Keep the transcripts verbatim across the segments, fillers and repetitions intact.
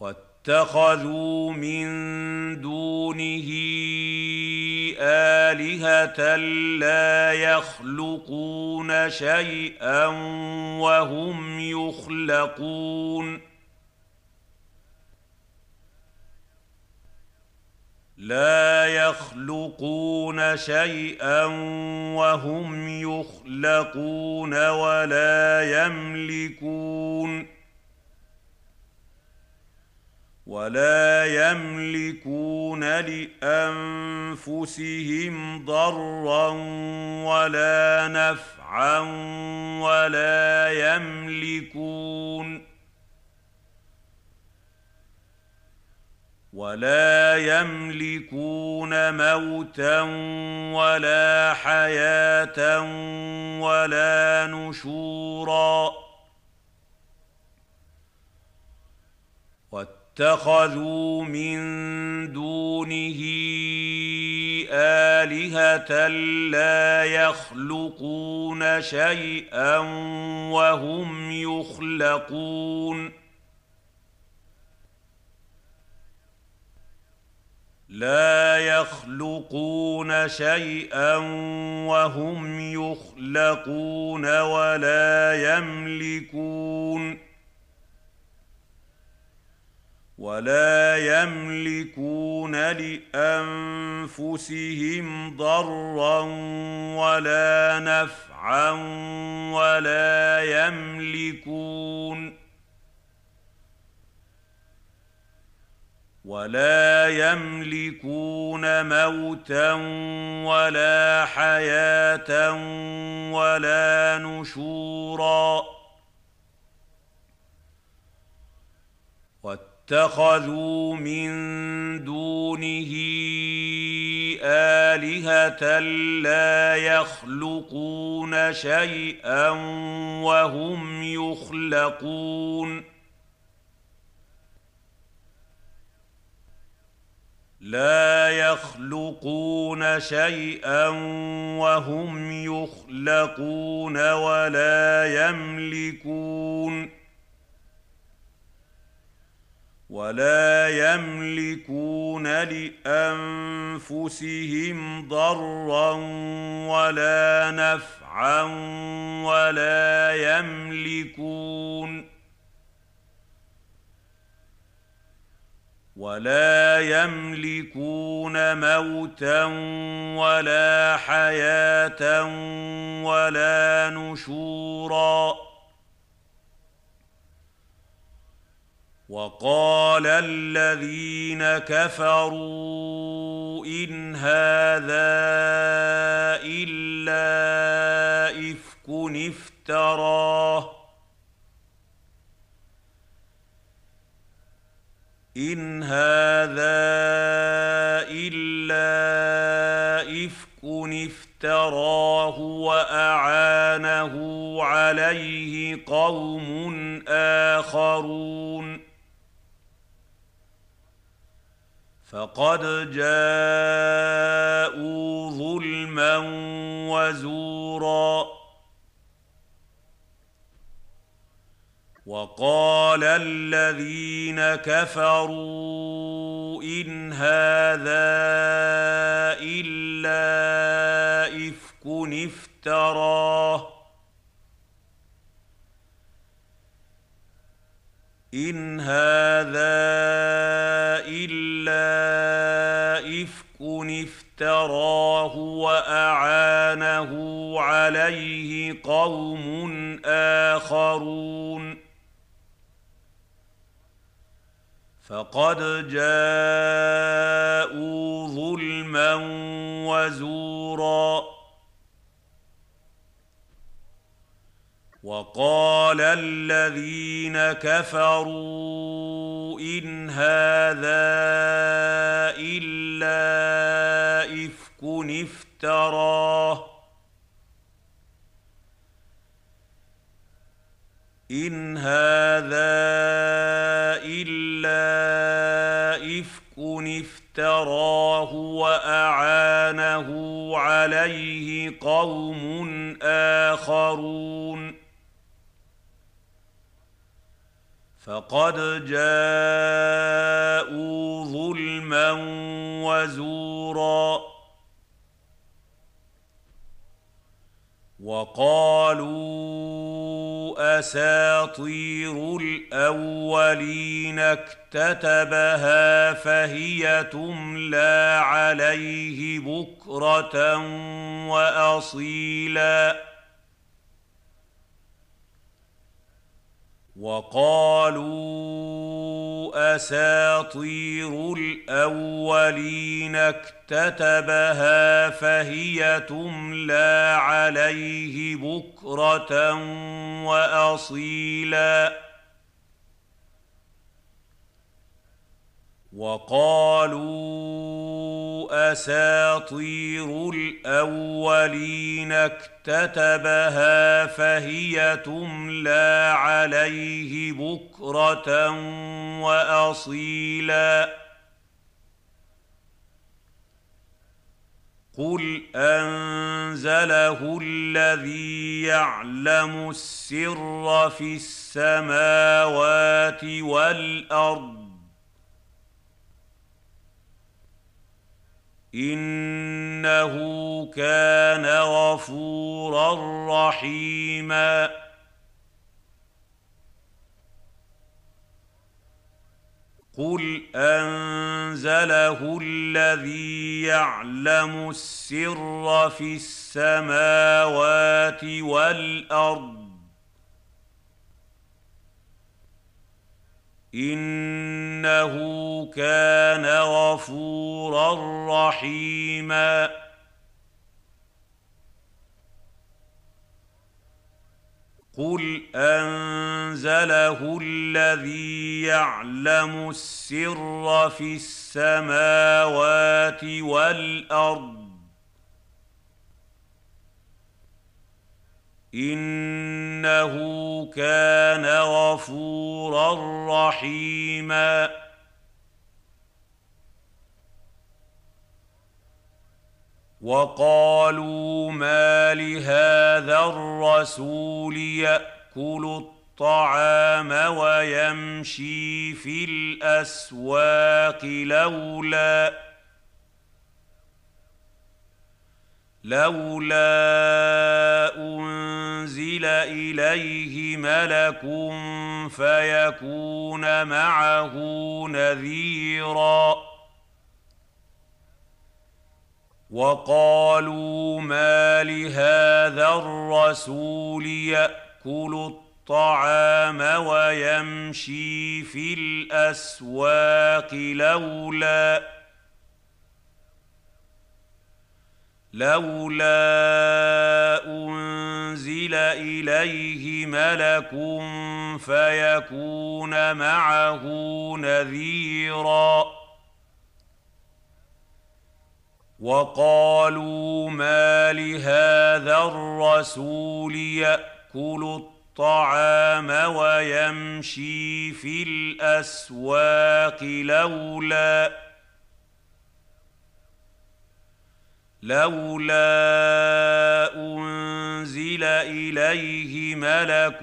واتخذوا من دونه آلهة لا يخلقون شيئا وهم يخلقون لا يخلقون شيئا وهم يخلقون ولا يملكون ولا يملكون لأنفسهم ضرا ولا نفعا ولا يملكون ولا يملكون موتا ولا حياة ولا نشورا واتخذوا من دونه آلهة لا يخلقون شيئا وهم يخلقون لا يخلقون شيئا وهم يخلقون ولا يملكون ولا يملكون لأنفسهم ضرا ولا نفعا ولا يملكون ولا يملكون موتا ولا حياة ولا نشورا واتخذوا من دونه آلهة لا يخلقون شيئا وهم يخلقون لا يخلقون شيئا وهم يخلقون ولا يملكون ولا يملكون لأنفسهم ضرا ولا نفعا ولا يملكون ولا يملكون موتا ولا حياة ولا نشورا وقال الذين كفروا إن هذا إلا إفك افتراه إن هذا إلا إفك افتراه وأعانه عليه قوم آخرون فقد جاءوا ظلما وزورا وقال الذين كفروا إن هذا إلا إفك افتراه إن هذا إلا إفك افتراه وأعانه عليه قوم آخرون فقد جاءوا ظلما وزورا وقال الذين كفروا إن هذا إلا إفك افتراه إن هذا إلا إفك افتراه وأعانه عليه قوم آخرون فقد لقد جاءوا ظلما وزورا وقالوا أساطير الأولين اكتتبها فهي تملى عليه بكرة وأصيلا وقالوا أساطير الأولين اكتتبها فهي تملى عليه بكرة وأصيلا وقالوا أساطير الأولين اكتتبها فهي تملى عليه بكرة وأصيلا قل أنزله الذي يعلم السر في السماوات والأرض إنه كان غفورا رحيما قل أنزله الذي يعلم السر في السماوات والأرض إنه كان غفورا رحيما قل أنزله الذي يعلم السر في السماوات والأرض إنه كان غفورا رحيما وقالوا ما لهذا الرسول يأكل الطعام ويمشي في الأسواق لولا لولا أنزل إليه ملك فيكون معه نذيرا وقالوا ما لهذا الرسول يأكل الطعام ويمشي في الأسواق لولا لولا أنزل إليه ملك فيكون معه نذيرا وقالوا ما لهذا الرسول يأكل الطعام ويمشي في الأسواق لولا لولا أنزل إليه ملك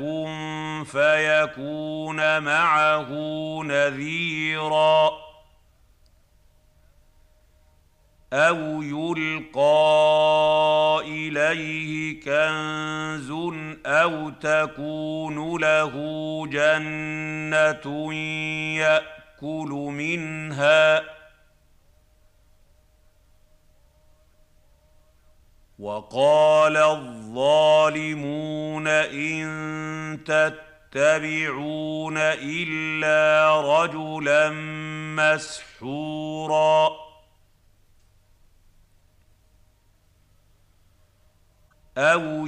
فيكون معه نذيرا أو يلقى إليه كنز أو تكون له جنة يأكل منها وقال الظالمون إن تتبعون إلا رجلا مسحورا أو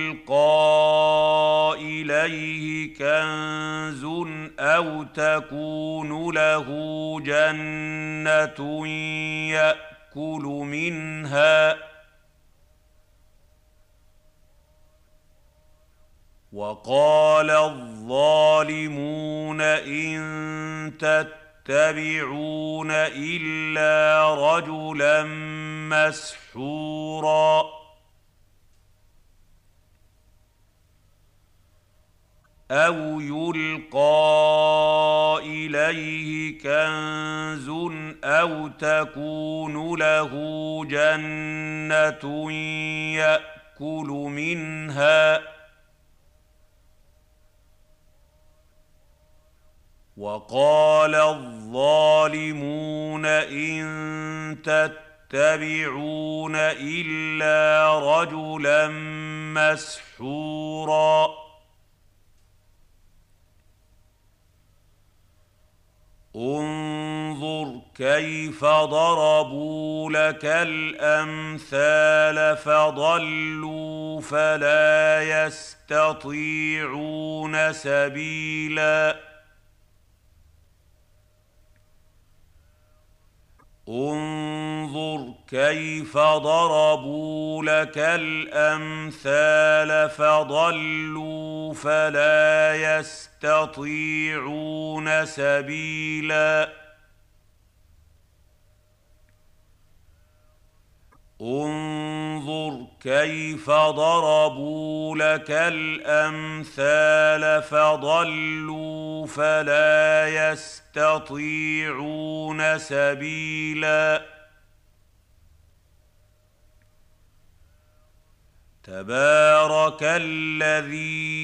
يلقى إليه كنز أو تكون له جنة يأكل منها وقال الظالمون إن تتبعون إلا رجلا مسحورا أو يلقى إليه كنز أو تكون له جنة يأكل منها وقال الظالمون إن تتبعون إلا رجلا مسحورا انظر كيف ضربوا لك الأمثال فضلوا فلا يستطيعون سبيلا انظر كيف ضربوا لك الأمثال فضلوا فلا يستطيعون سبيلا انظر كيف ضربوا لك الأمثال فضلوا فلا يستطيعون سبيلا تبارك الذي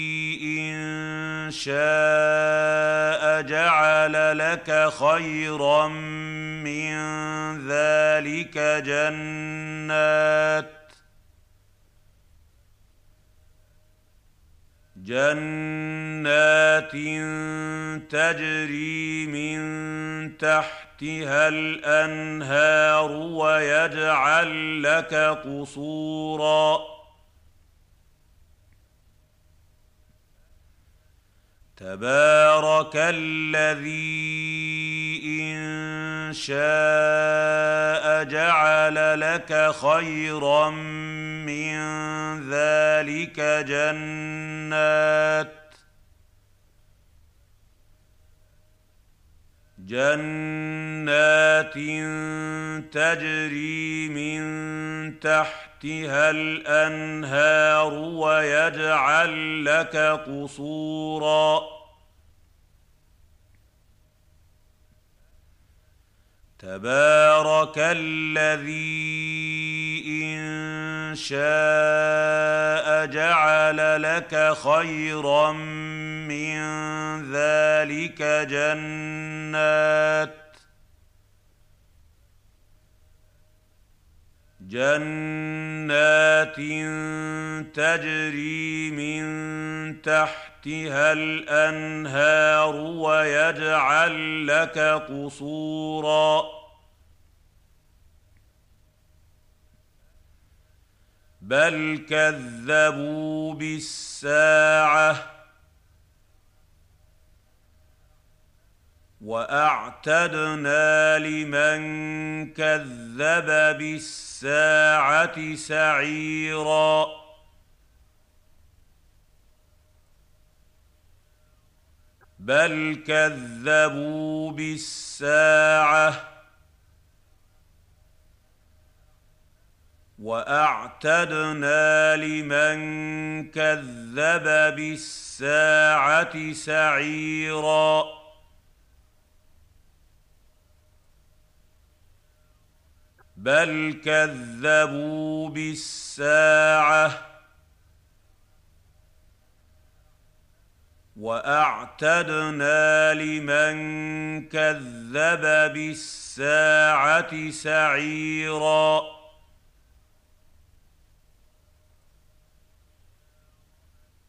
إن شاء جعل لك خيرا من ذلك جنات جنات تجري من تحتها الأنهار ويجعل لك قصورا تبارك الذي إن شاء جعل لك خيرا من ذلك جنات جنات تجري من تحتها الأنهار ويجعل لك قصورا تبارك الذي إن شاء جعل لك خيرا من ذلك جنات جنات تجري من تحتها الأنهار ويجعل لك قصورا بل كذبوا بالساعة وأعتدنا لمن كذب بالساعة سعيرا بل كذبوا بالساعة وأعتدنا لمن كذب بالساعة سعيرا بل كذبوا بالساعة وأعتدنا لمن كذب بالساعة سعيرا